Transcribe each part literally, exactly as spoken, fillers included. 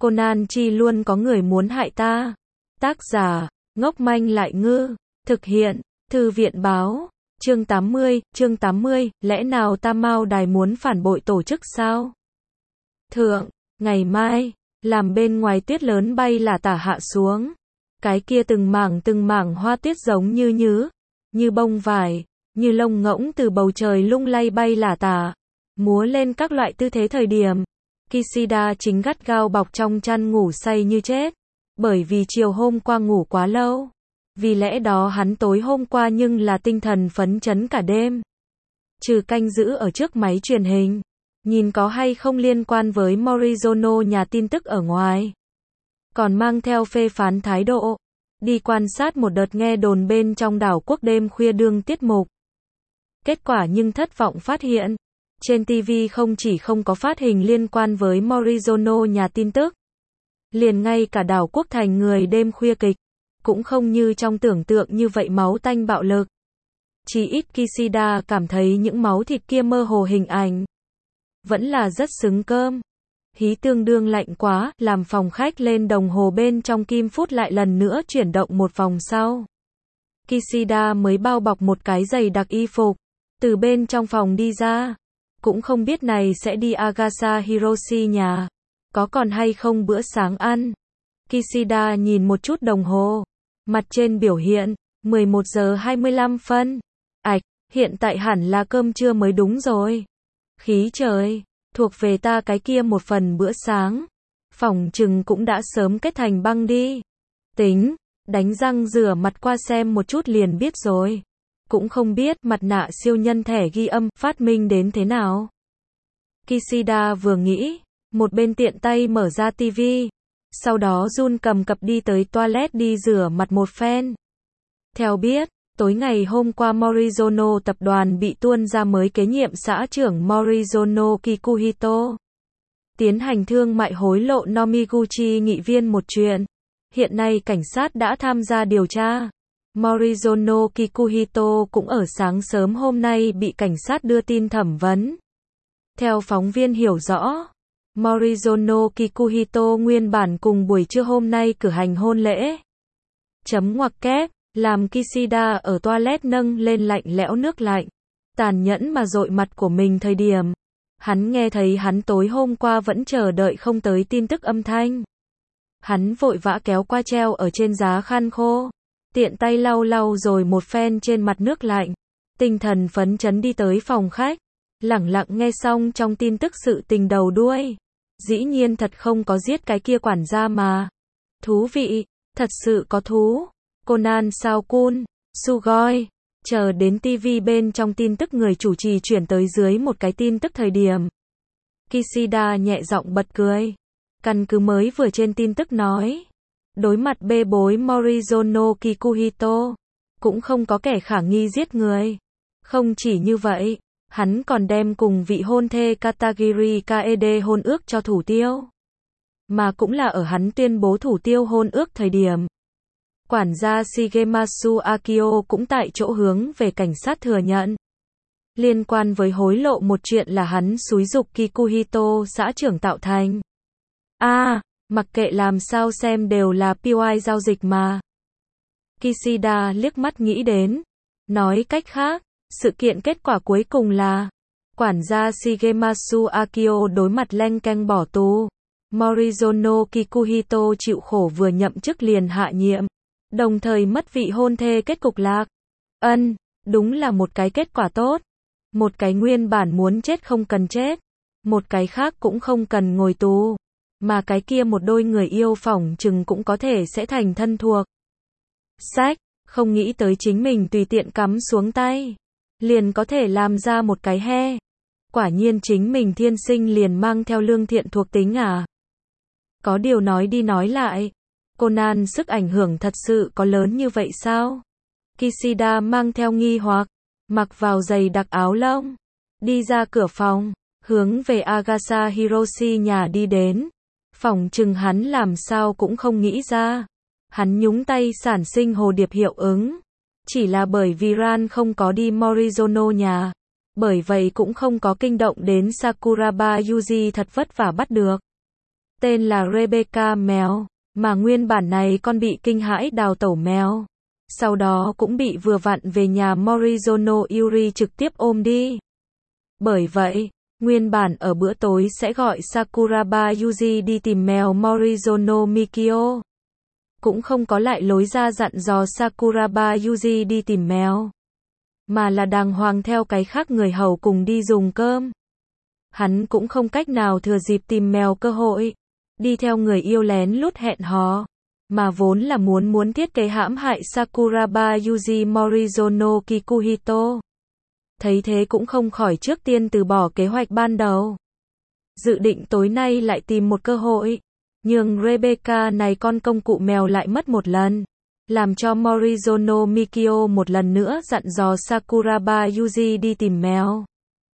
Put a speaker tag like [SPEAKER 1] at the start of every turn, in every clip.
[SPEAKER 1] Conan chi luôn có người muốn hại ta. Tác giả, ngốc manh lại ngư. Thực hiện, Thư viện báo. Chương tám mươi, chương tám mươi, lẽ nào Tam Mao Đài muốn phản bội tổ chức sao? Thượng, ngày mai, làm bên ngoài tuyết lớn bay là tả hạ xuống. Cái kia từng mảng từng mảng hoa tuyết giống như nhứ, như bông vải, như lông ngỗng từ bầu trời lung lay bay là tả, múa lên các loại tư thế thời điểm. Kishida chính gắt gao bọc trong chăn ngủ say như chết, bởi vì chiều hôm qua ngủ quá lâu. Vì lẽ đó hắn tối hôm qua nhưng là tinh thần phấn chấn cả đêm. Trừ canh giữ ở trước máy truyền hình, nhìn có hay không liên quan với Morizono nhà tin tức ở ngoài. Còn mang theo phê phán thái độ, đi quan sát một đợt nghe đồn bên trong đảo quốc đêm khuya đương tiết mục. Kết quả nhưng thất vọng phát hiện, trên ti vi không chỉ không có phát hình liên quan với Morizono nhà tin tức, liền ngay cả đảo quốc thành người đêm khuya kịch, cũng không như trong tưởng tượng như vậy máu tanh bạo lực. Chỉ ít Kishida cảm thấy những máu thịt kia mơ hồ hình ảnh, vẫn là rất xứng cơm. Hí tương đương lạnh quá, làm phòng khách lên đồng hồ bên trong kim phút lại lần nữa chuyển động một vòng sau. Kishida mới bao bọc một cái giày đặc y phục, từ bên trong phòng đi ra. Cũng không biết này sẽ đi Agasa Hiroshi nhà, có còn hay không bữa sáng ăn. Kishida nhìn một chút đồng hồ, mặt trên biểu hiện, mười một giờ hai mươi lăm phân. Ảch, hiện tại hẳn là cơm trưa mới đúng rồi. Khí trời, thuộc về ta cái kia một phần bữa sáng. Phỏng chừng cũng đã sớm kết thành băng đi. Tính, đánh răng rửa mặt qua xem một chút liền biết rồi. Cũng không biết mặt nạ siêu nhân thẻ ghi âm phát minh đến thế nào. Kishida vừa nghĩ, một bên tiện tay mở ra ti vi. Sau đó run cầm cập đi tới toilet đi rửa mặt một phen. Theo biết, tối ngày hôm qua Morizono tập đoàn bị tuôn ra mới kế nhiệm xã trưởng Morizono Kikuhito. Tiến hành thương mại hối lộ Nomiguchi nghị viên một chuyện. Hiện nay cảnh sát đã tham gia điều tra. Morizono Kikuhito cũng ở sáng sớm hôm nay bị cảnh sát đưa tin thẩm vấn. Theo phóng viên hiểu rõ, Morizono Kikuhito nguyên bản cùng buổi trưa hôm nay cử hành hôn lễ. Chấm ngoặc kép, làm Kishida ở toilet nâng lên lạnh lẽo nước lạnh, tàn nhẫn mà dội mặt của mình thời điểm. Hắn nghe thấy hắn tối hôm qua vẫn chờ đợi không tới tin tức âm thanh. Hắn vội vã kéo qua treo ở trên giá khăn khô, tiện tay lau lau rồi một phen trên mặt nước lạnh. Tinh thần phấn chấn đi tới phòng khách, lẳng lặng nghe xong trong tin tức sự tình đầu đuôi. Dĩ nhiên thật không có giết cái kia quản gia mà. Thú vị, thật sự có thú. Conan sao Kun, Sugoi. Chờ đến ti vi bên trong tin tức người chủ trì chuyển tới dưới một cái tin tức thời điểm. Kishida nhẹ giọng bật cười. Căn cứ mới vừa trên tin tức nói. Đối mặt bê bối Morizono Kikuhito, cũng không có kẻ khả nghi giết người. Không chỉ như vậy, hắn còn đem cùng vị hôn thê Katagiri Kaede hôn ước cho thủ tiêu. Mà cũng là ở hắn tuyên bố thủ tiêu hôn ước thời điểm. Quản gia Shigemasu Akio cũng tại chỗ hướng về cảnh sát thừa nhận. Liên quan với hối lộ một chuyện là hắn xúi giục Kikuhito xã trưởng tạo thành. A, à, mặc kệ làm sao xem đều là pê i giao dịch mà. Kishida liếc mắt nghĩ đến. Nói cách khác, sự kiện kết quả cuối cùng là quản gia Shigemasu Akio đối mặt leng keng bỏ tù. Morizono Kikuhito chịu khổ vừa nhậm chức liền hạ nhiệm, đồng thời mất vị hôn thê kết cục lạc. Ân, đúng là một cái kết quả tốt. Một cái nguyên bản muốn chết không cần chết, một cái khác cũng không cần ngồi tù, mà cái kia một đôi người yêu phỏng chừng cũng có thể sẽ thành thân thuộc. Sách, không nghĩ tới chính mình tùy tiện cắm xuống tay, liền có thể làm ra một cái he. Quả nhiên chính mình thiên sinh liền mang theo lương thiện thuộc tính à. Có điều nói đi nói lại, Conan sức ảnh hưởng thật sự có lớn như vậy sao? Kishida mang theo nghi hoặc, mặc vào giày đặc áo lông, đi ra cửa phòng, hướng về Agasa Hiroshi nhà đi đến. Phỏng chừng hắn làm sao cũng không nghĩ ra. Hắn nhúng tay sản sinh hồ điệp hiệu ứng. Chỉ là bởi vì Ran không có đi Morizono nhà. Bởi vậy cũng không có kinh động đến Sakuraba Yuji thật vất vả bắt được. tên là Rebecca mèo, mà nguyên bản này con bị kinh hãi đào tẩu mèo. Sau đó cũng bị vừa vặn về nhà Morizono Yuri trực tiếp ôm đi. Bởi vậy, nguyên bản ở bữa tối sẽ gọi Sakuraba Yuji đi tìm mèo Morizono Mikio. Cũng không có lại lối ra dặn dò Sakuraba Yuji đi tìm mèo. Mà là đàng hoàng theo cái khác người hầu cùng đi dùng cơm. Hắn cũng không cách nào thừa dịp tìm mèo cơ hội. Đi theo người yêu lén lút hẹn hò. Mà vốn là muốn muốn thiết kế hãm hại Sakuraba Yuji Morizono Kikuhito. Thấy thế cũng không khỏi trước tiên từ bỏ kế hoạch ban đầu. Dự định tối nay lại tìm một cơ hội. Nhưng Rebecca này con công cụ mèo lại mất một lần. Làm cho Morizono Mikio một lần nữa dặn dò Sakuraba Yuji đi tìm mèo.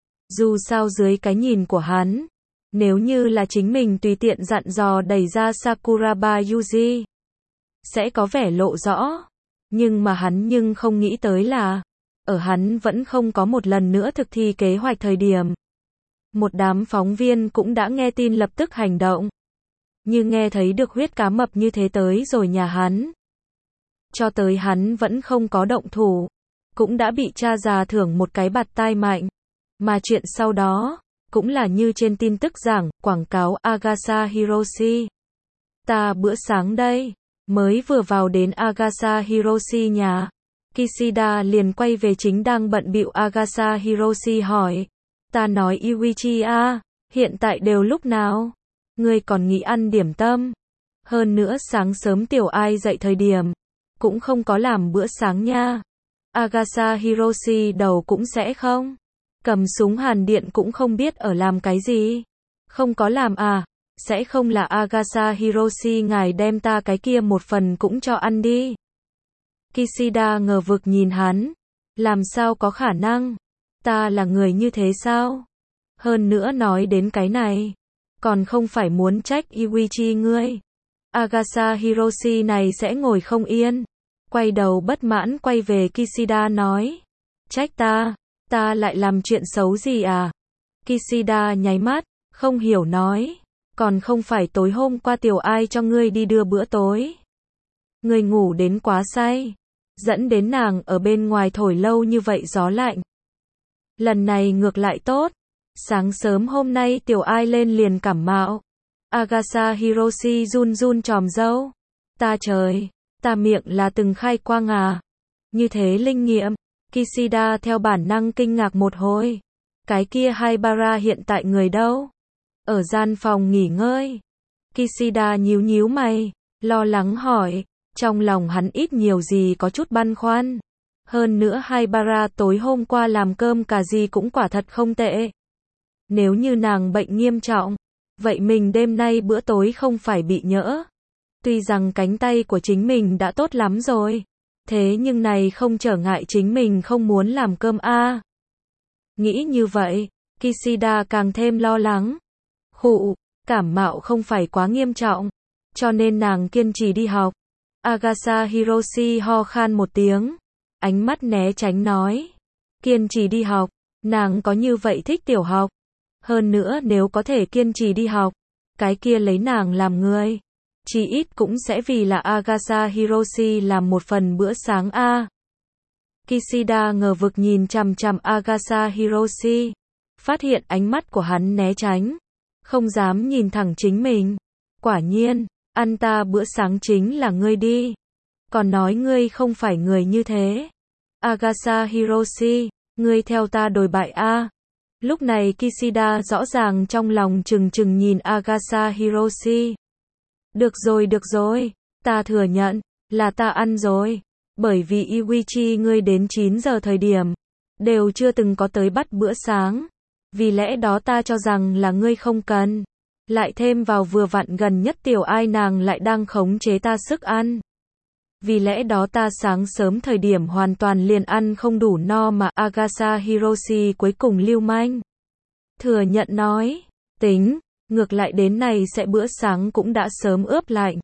[SPEAKER 1] Dù sao dưới cái nhìn của hắn, nếu như là chính mình tùy tiện dặn dò đẩy ra Sakuraba Yuji, sẽ có vẻ lộ rõ. Nhưng mà hắn nhưng không nghĩ tới là, ở hắn vẫn không có một lần nữa thực thi kế hoạch thời điểm. Một đám phóng viên cũng đã nghe tin lập tức hành động. Như nghe thấy được huyết cá mập như thế tới rồi nhà hắn. Cho tới hắn vẫn không có động thủ. Cũng đã bị cha già thưởng một cái bạt tai mạnh. Mà chuyện sau đó, cũng là như trên tin tức giảng, quảng cáo Agasa Hiroshi. Ta bữa sáng đây, mới vừa vào đến Agasa Hiroshi nhà. Kishida liền quay về chính đang bận bịu Agasa Hiroshi hỏi. Ta nói Yuichi a, hiện tại đều lúc nào? Ngươi còn nghĩ ăn điểm tâm? Hơn nữa sáng sớm tiểu ai dậy thời điểm, cũng không có làm bữa sáng nha. Agasa Hiroshi đầu cũng sẽ không. Cầm súng hàn điện cũng không biết ở làm cái gì. Không có làm à, sẽ không là Agasa Hiroshi ngài đem ta cái kia một phần cũng cho ăn đi. Kishida ngờ vực nhìn hắn. Làm sao có khả năng? Ta là người như thế sao? Hơn nữa nói đến cái này, còn không phải muốn trách Yuichi ngươi. Agasa Hiroshi này sẽ ngồi không yên. Quay đầu bất mãn quay về Kishida nói. Trách ta, ta lại làm chuyện xấu gì à? Kishida nháy mắt, không hiểu nói. Còn không phải tối hôm qua tiểu ai cho ngươi đi đưa bữa tối. Ngươi ngủ đến quá say, dẫn đến nàng ở bên ngoài thổi lâu như vậy gió lạnh. Lần này ngược lại tốt. Sáng sớm hôm nay tiểu ai lên liền cảm mạo. Agasa Hiroshi run run tròm râu. Ta trời, ta miệng là từng khai quang à. Như thế linh nghiệm. Kishida theo bản năng kinh ngạc một hồi. Cái kia Haibara hiện tại người đâu? Ở gian phòng nghỉ ngơi. Kishida nhíu nhíu mày, lo lắng hỏi. Trong lòng hắn ít nhiều gì có chút băn khoăn. Hơn nữa Haibara tối hôm qua làm cơm cà gì cũng quả thật không tệ. Nếu như nàng bệnh nghiêm trọng, vậy mình đêm nay bữa tối không phải bị nhỡ. Tuy rằng cánh tay của chính mình đã tốt lắm rồi, thế nhưng này không trở ngại chính mình không muốn làm cơm a. À. Nghĩ như vậy, Kishida càng thêm lo lắng. Khụ, cảm mạo không phải quá nghiêm trọng, cho nên nàng kiên trì đi học. Agasa Hiroshi ho khan một tiếng, ánh mắt né tránh nói. Kiên trì đi học, nàng có như vậy thích tiểu học. Hơn nữa nếu có thể kiên trì đi học, cái kia lấy nàng làm người. Chỉ ít cũng sẽ vì là Agasa Hiroshi làm một phần bữa sáng a. À. Kishida ngờ vực nhìn chằm chằm Agasa Hiroshi. Phát hiện ánh mắt của hắn né tránh. Không dám nhìn thẳng chính mình. Quả nhiên, ăn ta bữa sáng chính là ngươi đi. Còn nói ngươi không phải người như thế. Agasa Hiroshi, ngươi theo ta đồi bại a. À. Lúc này Kishida rõ ràng trong lòng chừng chừng nhìn Agasa Hiroshi. Được rồi được rồi, ta thừa nhận, là ta ăn rồi. Bởi vì Yuichi ngươi đến chín giờ thời điểm, đều chưa từng có tới bắt bữa sáng. Vì lẽ đó ta cho rằng là ngươi không cần. Lại thêm vào vừa vặn gần nhất tiểu ai nàng lại đang khống chế ta sức ăn. Vì lẽ đó ta sáng sớm thời điểm hoàn toàn liền ăn không đủ no mà Agasa Hiroshi cuối cùng lưu manh. Thừa nhận nói, tính, ngược lại đến này sẽ bữa sáng cũng đã sớm ướp lạnh.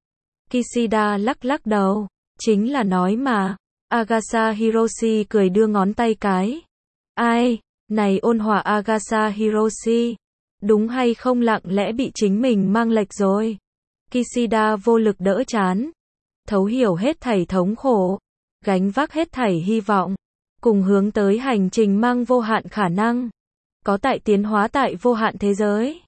[SPEAKER 1] Kishida lắc lắc đầu, chính là nói mà. Agasa Hiroshi cười đưa ngón tay cái. Ai, này ôn hòa Agasa Hiroshi, Đúng hay không lặng lẽ bị chính mình mang lệch rồi. Kishida vô lực đỡ chán. Thấu hiểu hết thảy thống khổ. Gánh vác hết thảy hy vọng. Cùng hướng tới hành trình mang vô hạn khả năng. Có tại tiến hóa tại vô hạn thế giới.